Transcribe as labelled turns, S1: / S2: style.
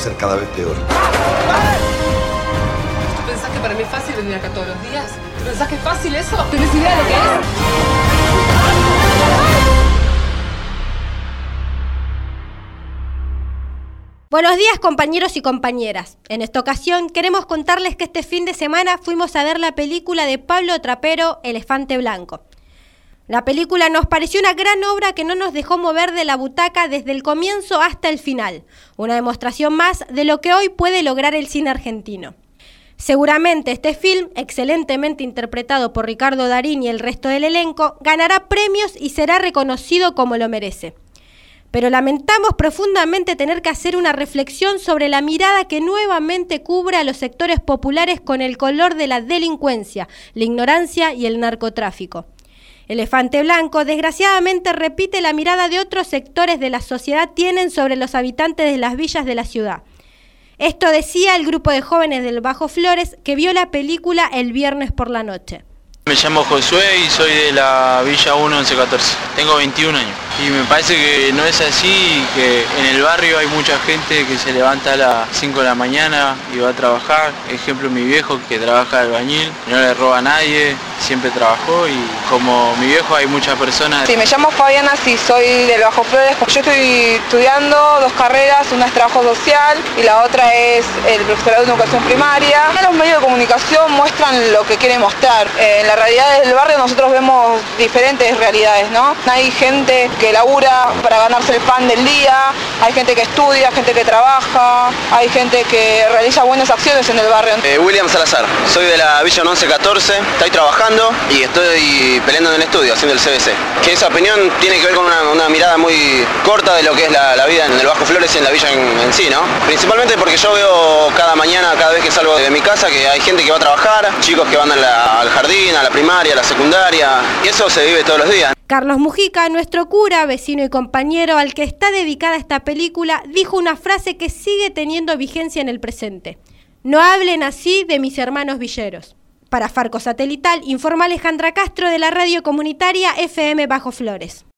S1: ser cada vez peor.
S2: ¿Tú pensás que para mí es fácil venir acá todos los días? ¿Tú pensás que es fácil eso? ¿Tenés idea de lo que es?
S3: Buenos días, compañeros y compañeras. En esta ocasión queremos contarles que este fin de semana fuimos a ver la película de Pablo Trapero, Elefante Blanco. La película nos pareció una gran obra que no nos dejó mover de la butaca desde el comienzo hasta el final. Una demostración más de lo que hoy puede lograr el cine argentino. Seguramente este film, excelentemente interpretado por Ricardo Darín y el resto del elenco, ganará premios y será reconocido como lo merece. Pero lamentamos profundamente tener que hacer una reflexión sobre la mirada que nuevamente cubre a los sectores populares con el color de la delincuencia, la ignorancia y el narcotráfico. Elefante Blanco, desgraciadamente, repite la mirada de otros sectores de la sociedad tienen sobre los habitantes de las villas de la ciudad. Esto decía el grupo de jóvenes del Bajo Flores que vio la película el viernes por la noche.
S4: Me llamo Josué y soy de la Villa 1 1114. Tengo 21 años. Y me parece que no es así, que en el barrio hay mucha gente que se levanta a las 5 de la mañana y va a trabajar. Ejemplo, mi viejo que trabaja de albañil, no le roba a nadie, siempre trabajó y como mi viejo hay muchas personas.
S5: Sí, me llamo Fabiana, sí, soy del Bajo Flores. Yo estoy estudiando 2 carreras, una es trabajo social y la otra es el profesorado de educación primaria. Los medios de comunicación muestran lo que quieren mostrar. En la realidad del barrio nosotros vemos diferentes realidades, ¿no? Hay gente que labura para ganarse el pan del día, hay gente que estudia, gente que trabaja, hay gente que realiza buenas acciones en el barrio.
S6: William Salazar, soy de la Villa 1114, estoy trabajando y estoy peleando en el estudio, haciendo el CBC. Que esa opinión tiene que ver con una mirada muy corta de lo que es la vida en el Bajo Flores y en la villa en sí, ¿no? Principalmente porque yo veo cada mañana, cada vez que salgo de mi casa, que hay gente que va a trabajar, chicos que van al jardín, a la primaria, a la secundaria, y eso se vive todos los días.
S3: Carlos Mujica, nuestro cura, vecino y compañero al que está dedicada esta película, dijo una frase que sigue teniendo vigencia en el presente. No hablen así de mis hermanos villeros. Para Farco Satelital, informa Alejandra Castro de la radio comunitaria FM Bajo Flores.